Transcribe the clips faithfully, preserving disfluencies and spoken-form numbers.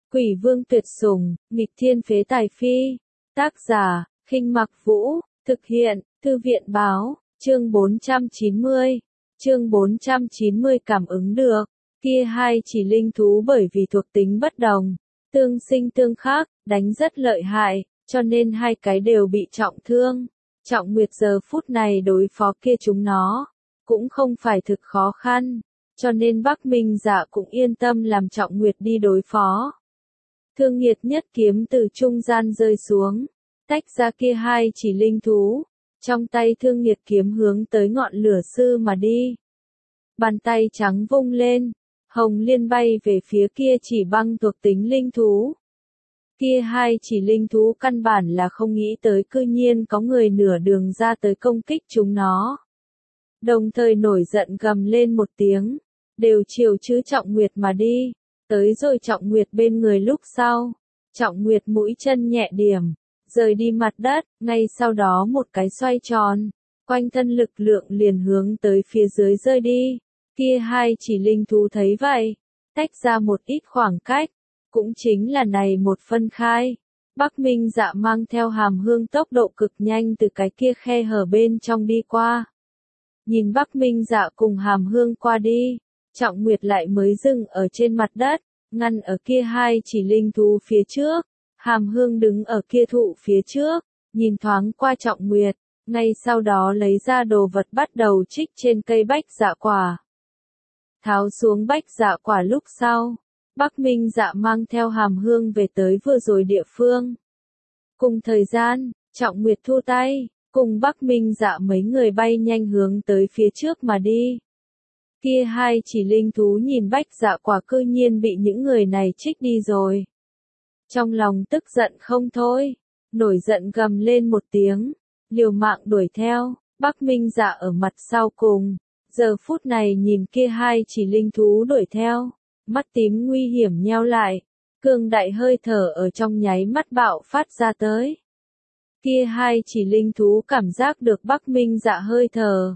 Quỷ vương tuyệt sủng, nghịch thiên phế tài phi. Tác giả, Khinh Mặc Vũ, thực hiện, Thư viện báo, chương bốn trăm chín mươi. Chương bốn trăm chín mươi cảm ứng được. Kia hai chỉ linh thú bởi vì thuộc tính bất đồng, tương sinh tương khắc, đánh rất lợi hại, cho nên hai cái đều bị trọng thương. Trọng Nguyệt giờ phút này đối phó kia chúng nó, cũng không phải thực khó khăn, cho nên Bắc Minh Dạ cũng yên tâm làm Trọng Nguyệt đi đối phó. Thương Nghiệt nhất kiếm từ trung gian rơi xuống, tách ra kia hai chỉ linh thú, trong tay Thương Nghiệt kiếm hướng tới ngọn lửa sư mà đi. Bàn tay trắng vung lên, hồng liên bay về phía kia chỉ băng thuộc tính linh thú. Kia hai chỉ linh thú căn bản là không nghĩ tới cư nhiên có người nửa đường ra tới công kích chúng nó. Đồng thời nổi giận gầm lên một tiếng, đều chiều chứ Trọng Nguyệt mà đi. Tới rồi Trọng Nguyệt bên người lúc sau, Trọng Nguyệt mũi chân nhẹ điểm, rời đi mặt đất, ngay sau đó một cái xoay tròn, quanh thân lực lượng liền hướng tới phía dưới rơi đi. Kia hai chỉ linh thú thấy vậy, tách ra một ít khoảng cách, cũng chính là này một phân khai. Bắc Minh Dạ mang theo Hàm Hương tốc độ cực nhanh từ cái kia khe hở bên trong đi qua. Nhìn Bắc Minh Dạ cùng Hàm Hương qua đi, Trọng Nguyệt lại mới dừng ở trên mặt đất, ngăn ở kia hai chỉ linh thú phía trước. Hàm Hương đứng ở kia thụ phía trước, nhìn thoáng qua Trọng Nguyệt, ngay sau đó lấy ra đồ vật bắt đầu trích trên cây bách dạ quả. Tháo xuống bách dạ quả lúc sau, Bắc Minh Dạ mang theo Hàm Hương về tới vừa rồi địa phương. Cùng thời gian, Trọng Nguyệt thu tay, cùng Bắc Minh Dạ mấy người bay nhanh hướng tới phía trước mà đi. Kia hai chỉ linh thú nhìn bách dạ quả cư nhiên bị những người này trích đi rồi. Trong lòng tức giận không thôi, nổi giận gầm lên một tiếng, liều mạng đuổi theo. Bắc Minh Dạ ở mặt sau cùng, giờ phút này nhìn kia hai chỉ linh thú đuổi theo, mắt tím nguy hiểm nheo lại, cường đại hơi thở ở trong nháy mắt bạo phát ra tới. Kia hai chỉ linh thú cảm giác được Bắc Minh Dạ hơi thở,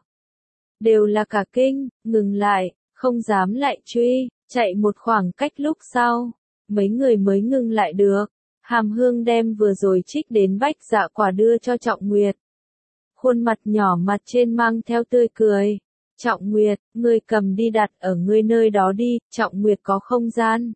đều là cả kinh, ngừng lại, không dám lại truy, chạy một khoảng cách lúc sau, mấy người mới ngừng lại được. Hàm Hương đem vừa rồi trích đến bách dạ quả đưa cho Trọng Nguyệt. Khuôn mặt nhỏ mặt trên mang theo tươi cười. Trọng Nguyệt, ngươi cầm đi đặt ở ngươi nơi đó đi, Trọng Nguyệt có không gian.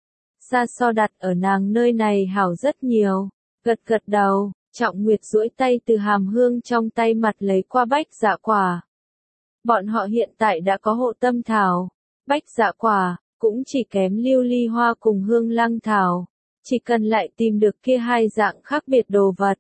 Xa so đặt ở nàng nơi này hảo rất nhiều. Gật gật đầu, Trọng Nguyệt duỗi tay từ Hàm Hương trong tay mặt lấy qua bách dạ quả. Bọn họ hiện tại đã có hộ tâm thảo, bách dạ quả, cũng chỉ kém lưu ly hoa cùng hương lăng thảo. Chỉ cần lại tìm được kia hai dạng khác biệt đồ vật.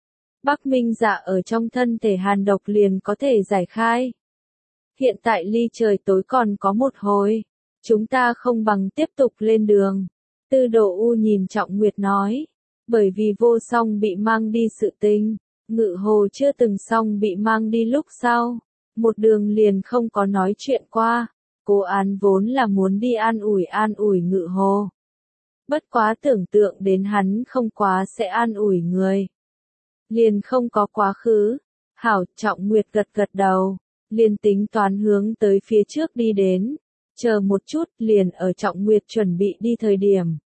Bắc Minh Dạ ở trong thân thể hàn độc liền có thể giải khai. Hiện tại ly trời tối còn có một hồi, chúng ta không bằng tiếp tục lên đường. Tư Đồ U nhìn Trọng Nguyệt nói, bởi vì Vô Song bị mang đi sự tình, Ngự Hồ chưa từng xong bị mang đi lúc sau, một đường liền không có nói chuyện qua. Cố Án vốn là muốn đi an ủi an ủi Ngự Hồ. Bất quá tưởng tượng đến hắn không quá sẽ an ủi người, liền không có quá khứ. Hảo, Trọng Nguyệt gật gật đầu, liền tính toán hướng tới phía trước đi đến. Chờ một chút, liền ở Trọng Nguyệt chuẩn bị đi thời điểm.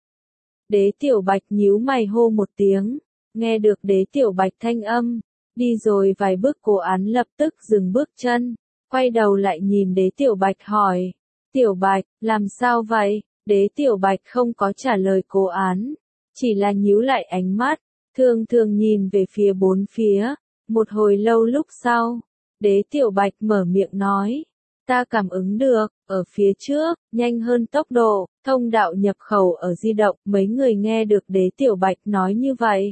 Đế Tiểu Bạch nhíu mày hô một tiếng, nghe được Đế Tiểu Bạch thanh âm, đi rồi vài bước Cố Án lập tức dừng bước chân, quay đầu lại nhìn Đế Tiểu Bạch hỏi, Tiểu Bạch, làm sao vậy? Đế Tiểu Bạch không có trả lời Cố Án, chỉ là nhíu lại ánh mắt, thường thường nhìn về phía bốn phía. Một hồi lâu lúc sau, Đế Tiểu Bạch mở miệng nói, ta cảm ứng được, ở phía trước, nhanh hơn tốc độ, thông đạo nhập khẩu ở di động. Mấy người nghe được Đế Tiểu Bạch nói như vậy,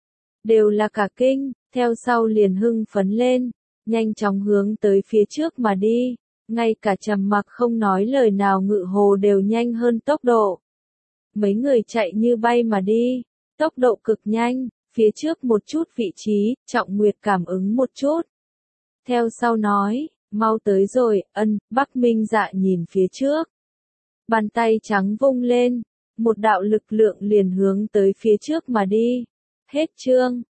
đều là cả kinh, theo sau liền hưng phấn lên, nhanh chóng hướng tới phía trước mà đi. Ngay cả trầm mặc không nói lời nào Ngự Hồ đều nhanh hơn tốc độ. Mấy người chạy như bay mà đi, tốc độ cực nhanh, phía trước một chút vị trí, Trọng Nguyệt cảm ứng một chút. Theo sau nói, mau tới rồi, ân. Bắc Minh Dạ nhìn phía trước. Bàn tay trắng vung lên, một đạo lực lượng liền hướng tới phía trước mà đi. Hết chương.